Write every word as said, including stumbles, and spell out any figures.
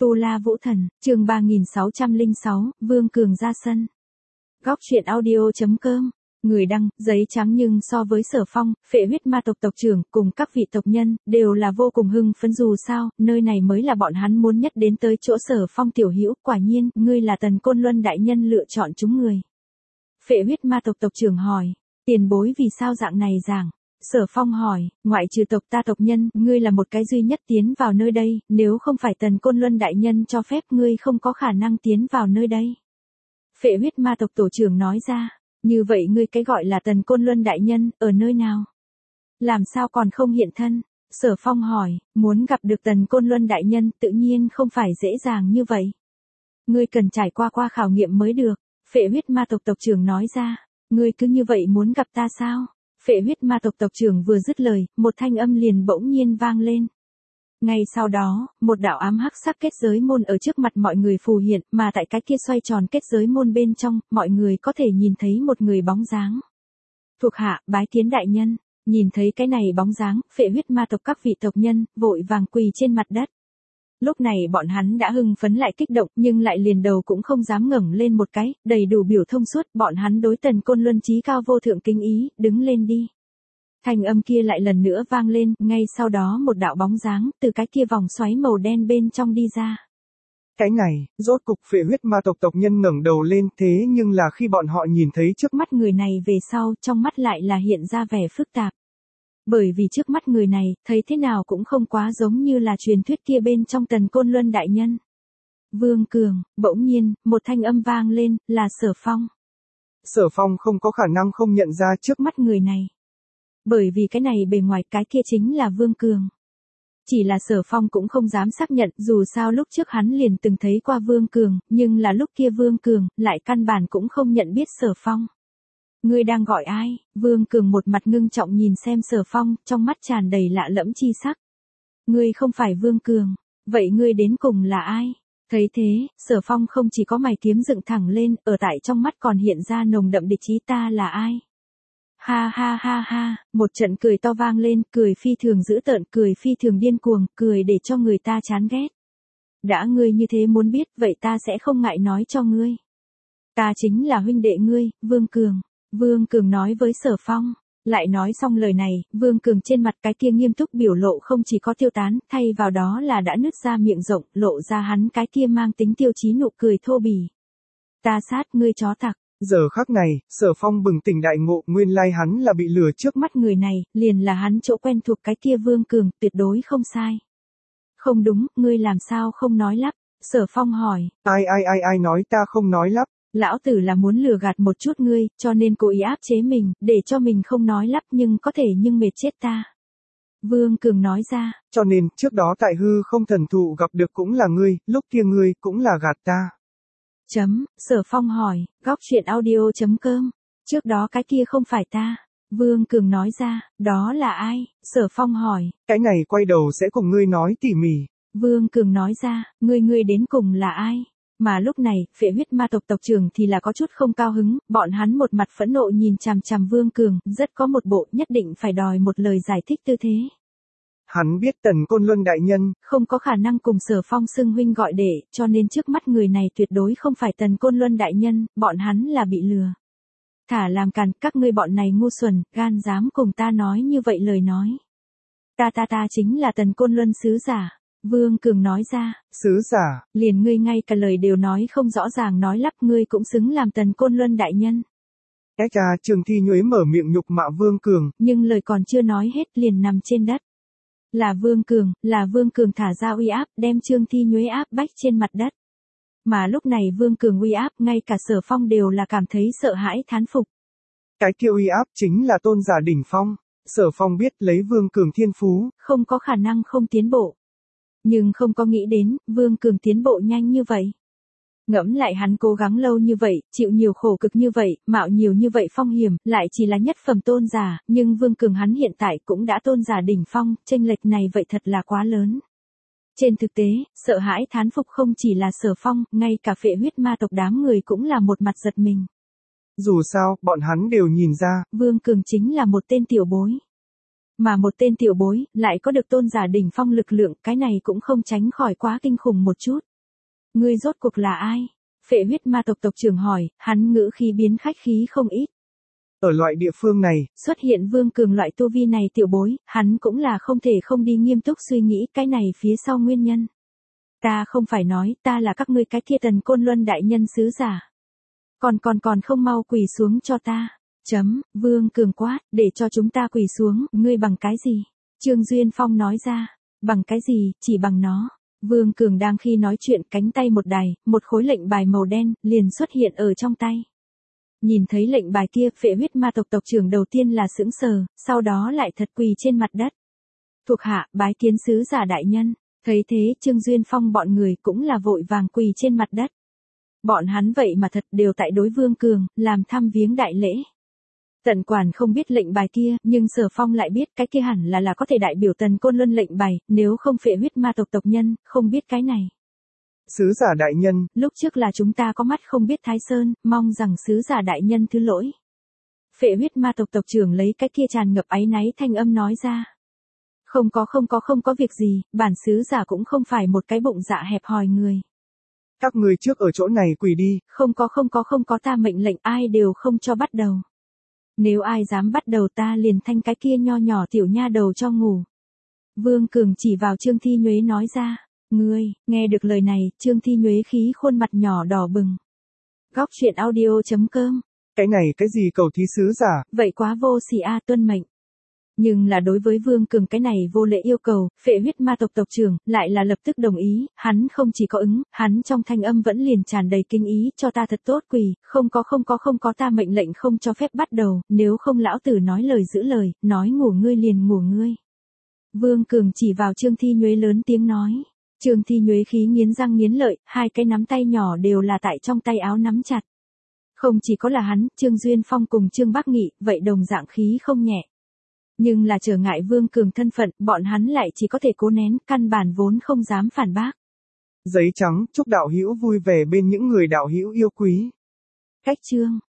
Tu La Vũ Thần, chương ba nghìn sáu trăm lẻ sáu, Vương Cường ra sân. Góc truyện audio chấm com. Người đăng, giấy trắng nhưng so với Sở Phong, phệ huyết ma tộc tộc trưởng cùng các vị tộc nhân, đều là vô cùng hưng phấn dù sao, nơi này mới là bọn hắn muốn nhất đến tới chỗ Sở Phong tiểu hữu, quả nhiên, ngươi là Tần Côn Luân đại nhân lựa chọn chúng người. Phệ huyết ma tộc tộc trưởng hỏi, tiền bối vì sao dạng này giảng? Sở Phong hỏi, ngoại trừ tộc ta tộc nhân, ngươi là một cái duy nhất tiến vào nơi đây, nếu không phải Tần Côn Luân đại nhân cho phép ngươi không có khả năng tiến vào nơi đây. Phệ huyết ma tộc tổ trưởng nói ra, như vậy ngươi cái gọi là Tần Côn Luân đại nhân, ở nơi nào? Làm sao còn không hiện thân? Sở Phong hỏi, muốn gặp được Tần Côn Luân đại nhân tự nhiên không phải dễ dàng như vậy. Ngươi cần trải qua qua khảo nghiệm mới được, phệ huyết ma tộc tộc trưởng nói ra, ngươi cứ như vậy muốn gặp ta sao? Phệ huyết ma tộc tộc trưởng vừa dứt lời, một thanh âm liền bỗng nhiên vang lên. Ngay sau đó, một đạo ám hắc sắc kết giới môn ở trước mặt mọi người phù hiện, mà tại cái kia xoay tròn kết giới môn bên trong, mọi người có thể nhìn thấy một người bóng dáng. Thuộc hạ, bái kiến đại nhân, nhìn thấy cái này bóng dáng, phệ huyết ma tộc các vị tộc nhân, vội vàng quỳ trên mặt đất. Lúc này bọn hắn đã hưng phấn lại kích động, nhưng lại liền đầu cũng không dám ngẩng lên một cái, đầy đủ biểu thông suốt, bọn hắn đối Tần Côn Luân chí cao vô thượng kính ý, đứng lên đi. Thanh âm kia lại lần nữa vang lên, ngay sau đó một đạo bóng dáng, từ cái kia vòng xoáy màu đen bên trong đi ra. Cái này, rốt cục phệ huyết ma tộc tộc nhân ngẩng đầu lên, thế nhưng là khi bọn họ nhìn thấy trước mắt người này về sau, trong mắt lại là hiện ra vẻ phức tạp. Bởi vì trước mắt người này, thấy thế nào cũng không quá giống như là truyền thuyết kia bên trong Tần Côn Luân đại nhân. Vương Cường, bỗng nhiên, một thanh âm vang lên, là Sở Phong. Sở Phong không có khả năng không nhận ra trước mắt người này. Bởi vì cái này bề ngoài cái kia chính là Vương Cường. Chỉ là Sở Phong cũng không dám xác nhận, dù sao lúc trước hắn liền từng thấy qua Vương Cường, nhưng là lúc kia Vương Cường, lại căn bản cũng không nhận biết Sở Phong. Ngươi đang gọi ai? Vương Cường một mặt ngưng trọng nhìn xem Sở Phong, trong mắt tràn đầy lạ lẫm chi sắc. Ngươi không phải Vương Cường, vậy ngươi đến cùng là ai? Thấy thế, Sở Phong không chỉ có mày kiếm dựng thẳng lên, ở tại trong mắt còn hiện ra nồng đậm địch ý, ta là ai? Ha ha ha ha, một trận cười to vang lên, cười phi thường dữ tợn, cười phi thường điên cuồng, cười để cho người ta chán ghét. Đã ngươi như thế muốn biết, vậy ta sẽ không ngại nói cho ngươi. Ta chính là huynh đệ ngươi, Vương Cường. Vương Cường nói với Sở Phong, lại nói xong lời này, Vương Cường trên mặt cái kia nghiêm túc biểu lộ không chỉ có tiêu tán, thay vào đó là đã nứt ra miệng rộng, lộ ra hắn cái kia mang tính tiêu chí nụ cười thô bỉ. Ta sát ngươi chó tặc. Giờ khắc này, Sở Phong bừng tỉnh đại ngộ, nguyên lai hắn là bị lừa trước mắt người này, liền là hắn chỗ quen thuộc cái kia Vương Cường, tuyệt đối không sai. Không đúng, ngươi làm sao không nói lắp? Sở Phong hỏi. Ai ai ai ai nói ta không nói lắp? Lão tử là muốn lừa gạt một chút ngươi, cho nên cố ý áp chế mình, để cho mình không nói lắp nhưng có thể nhưng mệt chết ta. Vương Cường nói ra. Cho nên, trước đó tại hư không thần thụ gặp được cũng là ngươi, lúc kia ngươi cũng là gạt ta. Chấm, Sở Phong hỏi, góc truyện audio chấm com. Trước đó cái kia không phải ta. Vương Cường nói ra, đó là ai? Sở Phong hỏi. Cái này quay đầu sẽ cùng ngươi nói tỉ mỉ. Vương Cường nói ra, ngươi ngươi đến cùng là ai? Mà lúc này, phệ huyết ma tộc tộc trưởng thì là có chút không cao hứng, bọn hắn một mặt phẫn nộ nhìn chằm chằm Vương Cường, rất có một bộ nhất định phải đòi một lời giải thích tư thế. Hắn biết Tần Côn Luân đại nhân không có khả năng cùng Sở Phong xưng huynh gọi đệ, cho nên trước mắt người này tuyệt đối không phải Tần Côn Luân đại nhân, bọn hắn là bị lừa. Thả làm càn, các ngươi bọn này ngu xuẩn, gan dám cùng ta nói như vậy lời nói. Ta ta ta chính là Tần Côn Luân sứ giả. Vương Cường nói ra. Sứ giả? Liền ngươi ngay cả lời đều nói không rõ ràng nói lắp, ngươi cũng xứng làm Tần Côn Luân đại nhân. Ếch à, Trường Thi Nhuế mở miệng nhục mạ Vương Cường. Nhưng lời còn chưa nói hết liền nằm trên đất. Là Vương Cường, là Vương Cường thả ra uy áp, đem Trương Thi Nhuế áp bách trên mặt đất. Mà lúc này Vương Cường uy áp, ngay cả Sở Phong đều là cảm thấy sợ hãi thán phục. Cái kia uy áp chính là tôn giả đỉnh phong. Sở Phong biết lấy Vương Cường thiên phú, không có khả năng không tiến bộ. Nhưng không có nghĩ đến, Vương Cường tiến bộ nhanh như vậy. Ngẫm lại hắn cố gắng lâu như vậy, chịu nhiều khổ cực như vậy, mạo nhiều như vậy phong hiểm, lại chỉ là nhất phẩm tôn giả, nhưng Vương Cường hắn hiện tại cũng đã tôn giả đỉnh phong, chênh lệch này vậy thật là quá lớn. Trên thực tế, sợ hãi thán phục không chỉ là Sở Phong, ngay cả phệ huyết ma tộc đám người cũng là một mặt giật mình. Dù sao, bọn hắn đều nhìn ra, Vương Cường chính là một tên tiểu bối. Mà một tên tiểu bối, lại có được tôn giả đỉnh phong lực lượng, cái này cũng không tránh khỏi quá kinh khủng một chút. Ngươi rốt cuộc là ai? Phệ huyết ma tộc tộc trưởng hỏi, hắn ngữ khí biến khách khí không ít. Ở loại địa phương này, xuất hiện Vương Cường loại tu vi này tiểu bối, hắn cũng là không thể không đi nghiêm túc suy nghĩ cái này phía sau nguyên nhân. Ta không phải nói, ta là các ngươi cái kia Tần Côn Luân đại nhân sứ giả. Còn còn còn không mau quỳ xuống cho ta. Chấm, Vương Cường quát, để cho chúng ta quỳ xuống, ngươi bằng cái gì? Trương Duyên Phong nói ra, bằng cái gì, chỉ bằng nó. Vương Cường đang khi nói chuyện cánh tay một đài, một khối lệnh bài màu đen, liền xuất hiện ở trong tay. Nhìn thấy lệnh bài kia, phệ huyết ma tộc tộc trưởng đầu tiên là sững sờ, sau đó lại thật quỳ trên mặt đất. Thuộc hạ, bái kiến sứ giả đại nhân. Thấy thế, Trương Duyên Phong bọn người cũng là vội vàng quỳ trên mặt đất. Bọn hắn vậy mà thật đều tại đối Vương Cường, làm thăm viếng đại lễ. Tần quản không biết lệnh bài kia, nhưng Sở Phong lại biết cái kia hẳn là là có thể đại biểu Tần Côn Luân lệnh bài, nếu không phệ huyết ma tộc tộc nhân, không biết cái này. Sứ giả đại nhân, lúc trước là chúng ta có mắt không biết Thái Sơn, mong rằng sứ giả đại nhân thứ lỗi. Phệ huyết ma tộc tộc trưởng lấy cái kia tràn ngập áy náy thanh âm nói ra. Không có không có không có việc gì, bản sứ giả cũng không phải một cái bụng dạ hẹp hòi người. Các người trước ở chỗ này quỳ đi. Không có không có không có ta mệnh lệnh ai đều không cho bắt đầu. Nếu ai dám bắt đầu ta liền thanh cái kia nho nhỏ tiểu nha đầu cho ngủ. Vương Cường chỉ vào Trương Thi Nhuế nói ra. Ngươi, nghe được lời này, Trương Thi Nhuế khí khuôn mặt nhỏ đỏ bừng. Góc truyện audio chấm com. Cái này cái gì cầu thí sứ giả? Vậy quá vô sỉ a tuân mệnh. Nhưng là đối với Vương Cường cái này vô lễ yêu cầu, phệ huyết ma tộc tộc trưởng, lại là lập tức đồng ý, hắn không chỉ có ứng, hắn trong thanh âm vẫn liền tràn đầy kinh ý, cho ta thật tốt quỳ, không có không có không có ta mệnh lệnh không cho phép bắt đầu, nếu không lão tử nói lời giữ lời, nói ngủ ngươi liền ngủ ngươi. Vương Cường chỉ vào Trương Thi Nhuế lớn tiếng nói. Trương Thi Nhuế khí nghiến răng nghiến lợi, hai cái nắm tay nhỏ đều là tại trong tay áo nắm chặt. Không chỉ có là hắn, Trương Duyên Phong cùng Trương Bắc Nghị, vậy đồng dạng khí không nhẹ. Nhưng là trở ngại Vương Cường thân phận, bọn hắn lại chỉ có thể cố nén, căn bản vốn không dám phản bác. Giấy trắng, chúc đạo hữu vui vẻ bên những người đạo hữu yêu quý. Cách chương